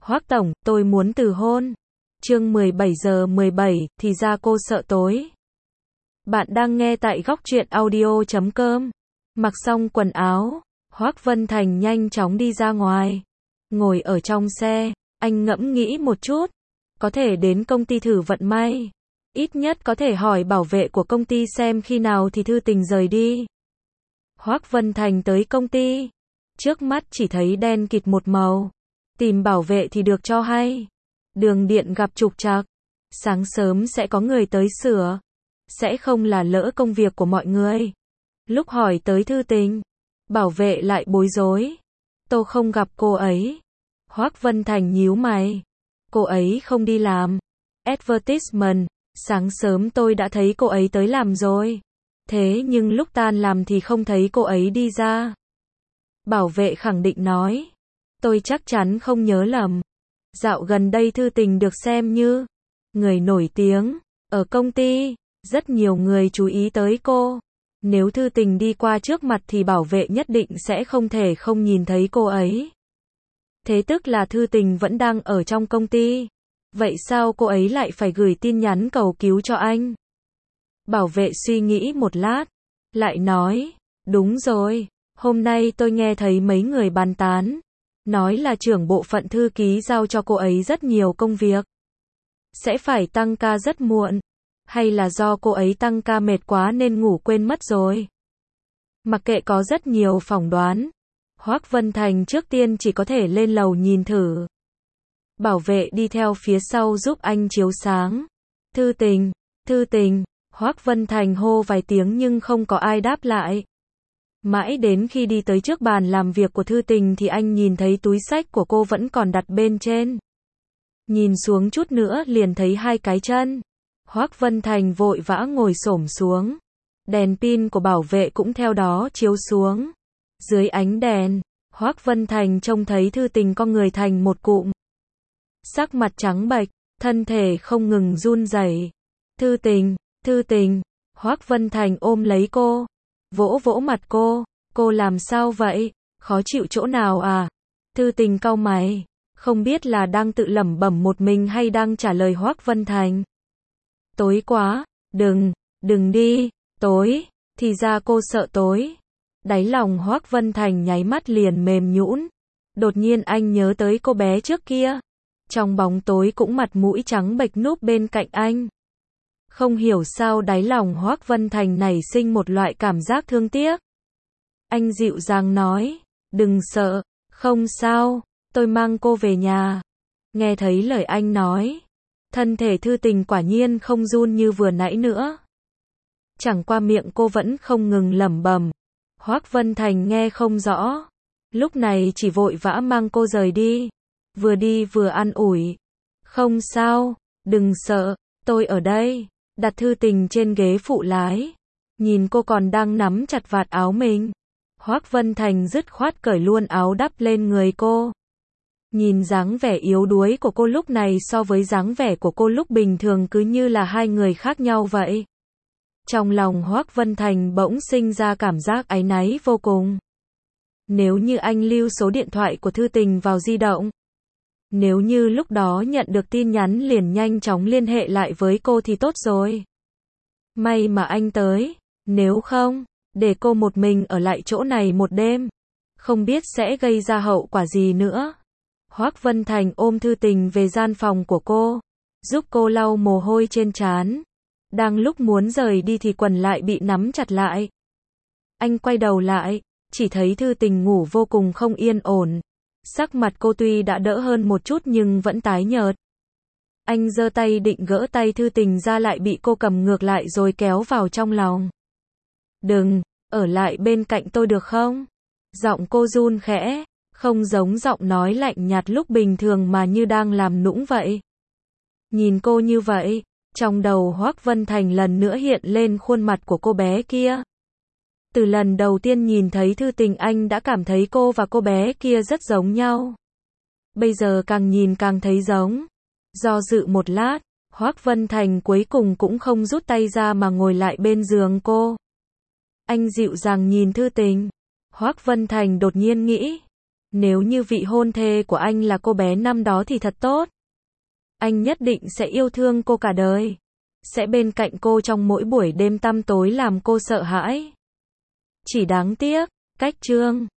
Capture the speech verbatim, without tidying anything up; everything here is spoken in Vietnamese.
Hoác tổng, tôi muốn từ hôn. Chương mười bảy giờ mười bảy, thì ra cô sợ tối. Bạn đang nghe tại góc truyện audio chấm com. Mặc xong quần áo, Hoác Vân Thành nhanh chóng đi ra ngoài. Ngồi ở trong xe, anh ngẫm nghĩ một chút. Có thể đến công ty thử vận may. Ít nhất có thể hỏi bảo vệ của công ty xem khi nào thì Thư Tình rời đi. Hoác Vân Thành tới công ty. Trước mắt chỉ thấy đen kịt một màu. Tìm bảo vệ thì được cho hay. Đường điện gặp trục trặc. Sáng sớm sẽ có người tới sửa. Sẽ không là lỡ công việc của mọi người. Lúc hỏi tới Thư Tình, bảo vệ lại bối rối. Tôi không gặp cô ấy. Hoác Vân Thành nhíu mày. Cô ấy không đi làm. Advertisement, sáng sớm tôi đã thấy cô ấy tới làm rồi. Thế nhưng lúc tan làm thì không thấy cô ấy đi ra. Bảo vệ khẳng định nói. Tôi chắc chắn không nhớ lầm. Dạo gần đây Thư Tình được xem như người nổi tiếng ở công ty. Rất nhiều người chú ý tới cô. Nếu Thư Tình đi qua trước mặt thì bảo vệ nhất định sẽ không thể không nhìn thấy cô ấy. Thế tức là Thư Tình vẫn đang ở trong công ty. Vậy sao cô ấy lại phải gửi tin nhắn cầu cứu cho anh? Bảo vệ suy nghĩ một lát, lại nói, đúng rồi, hôm nay tôi nghe thấy mấy người bàn tán. Nói là trưởng bộ phận thư ký giao cho cô ấy rất nhiều công việc. Sẽ phải tăng ca rất muộn. Hay là do cô ấy tăng ca mệt quá nên ngủ quên mất rồi. Mặc kệ có rất nhiều phỏng đoán. Hoác Vân Thành trước tiên chỉ có thể lên lầu nhìn thử. Bảo vệ đi theo phía sau giúp anh chiếu sáng. Thư Tình, Thư Tình, Hoác Vân Thành hô vài tiếng nhưng không có ai đáp lại. Mãi đến khi đi tới trước bàn làm việc của Thư Tình thì anh nhìn thấy túi xách của cô vẫn còn đặt bên trên. Nhìn xuống chút nữa liền thấy hai cái chân. Hoác Vân Thành vội vã ngồi xổm xuống. Đèn pin của bảo vệ cũng theo đó chiếu xuống. Dưới ánh đèn, Hoác Vân Thành trông thấy Thư Tình con người thành một cụm. Sắc mặt trắng bệch, thân thể không ngừng run rẩy. Thư Tình, Thư Tình, Hoác Vân Thành ôm lấy cô. Vỗ vỗ mặt cô, cô làm sao vậy, khó chịu chỗ nào à? Thư Tình cau mày, không biết là đang tự lẩm bẩm một mình hay đang trả lời Hoác Vân Thành. Tối quá, đừng, đừng đi, tối, thì ra cô sợ tối. Đáy lòng Hoác Vân Thành nháy mắt liền mềm nhũn. Đột nhiên anh nhớ tới cô bé trước kia. Trong bóng tối cũng mặt mũi trắng bệch núp bên cạnh anh. Không hiểu sao đáy lòng Hoác Vân Thành nảy sinh một loại cảm giác thương tiếc. Anh dịu dàng nói, đừng sợ, không sao, tôi mang cô về nhà. Nghe thấy lời anh nói, thân thể Thư Tình quả nhiên không run như vừa nãy nữa. Chẳng qua miệng cô vẫn không ngừng lẩm bẩm. Hoác Vân Thành nghe không rõ. Lúc này chỉ vội vã mang cô rời đi. Vừa đi vừa an ủi. Không sao, đừng sợ, tôi ở đây. Đặt Thư Tình trên ghế phụ lái. Nhìn cô còn đang nắm chặt vạt áo mình. Hoác Vân Thành dứt khoát cởi luôn áo đắp lên người cô. Nhìn dáng vẻ yếu đuối của cô lúc này so với dáng vẻ của cô lúc bình thường cứ như là hai người khác nhau vậy. Trong lòng Hoác Vân Thành bỗng sinh ra cảm giác áy náy vô cùng. Nếu như anh lưu số điện thoại của Thư Tình vào di động. Nếu như lúc đó nhận được tin nhắn liền nhanh chóng liên hệ lại với cô thì tốt rồi. May mà anh tới. Nếu không, để cô một mình ở lại chỗ này một đêm. Không biết sẽ gây ra hậu quả gì nữa. Hoác Vân Thành ôm Thư Tình về gian phòng của cô. Giúp cô lau mồ hôi trên trán. Đang lúc muốn rời đi thì quần lại bị nắm chặt lại. Anh quay đầu lại, chỉ thấy Thư Tình ngủ vô cùng không yên ổn. Sắc mặt cô tuy đã đỡ hơn một chút nhưng vẫn tái nhợt. Anh giơ tay định gỡ tay Thư Tình ra lại bị cô cầm ngược lại rồi kéo vào trong lòng. Đừng, ở lại bên cạnh tôi được không? Giọng cô run khẽ, không giống giọng nói lạnh nhạt lúc bình thường mà như đang làm nũng vậy. Nhìn cô như vậy, trong đầu Hoác Vân Thành lần nữa hiện lên khuôn mặt của cô bé kia. Từ lần đầu tiên nhìn thấy Thư Tình anh đã cảm thấy cô và cô bé kia rất giống nhau. Bây giờ càng nhìn càng thấy giống. Do dự một lát, Hoác Vân Thành cuối cùng cũng không rút tay ra mà ngồi lại bên giường cô. Anh dịu dàng nhìn Thư Tình. Hoác Vân Thành đột nhiên nghĩ, Nếu như vị hôn thê của anh là cô bé năm đó thì thật tốt. Anh nhất định sẽ yêu thương cô cả đời. Sẽ bên cạnh cô trong mỗi buổi đêm tăm tối làm cô sợ hãi. Chỉ đáng tiếc, cách Trương